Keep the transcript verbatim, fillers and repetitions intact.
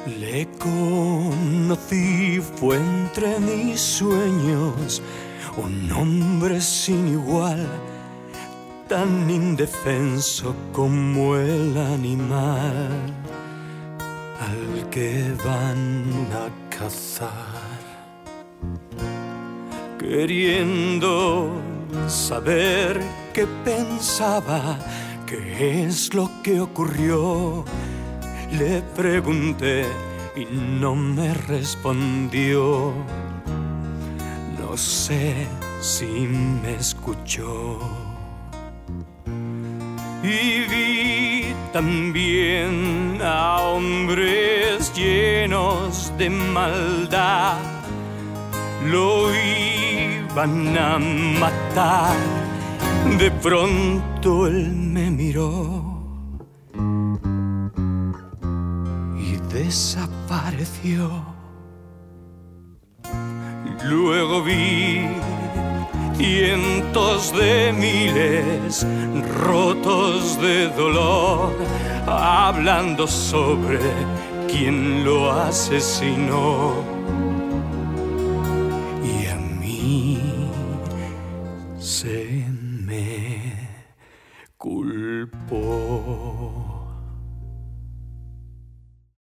Le conocí, fue entre mis sueños, un hombre sin igual, tan indefenso como el animal al que van a cazar, queriendo saber qué pensaba, qué es lo que ocurrió. Le pregunté y no me respondió. No sé si me escuchó. Y vi también a hombres llenos de maldad. Lo iban a matar. De pronto él me miró y desapareció. Luego vi cientos de miles rotos de dolor, hablando sobre quién lo asesinó. Y a mí se me culpó.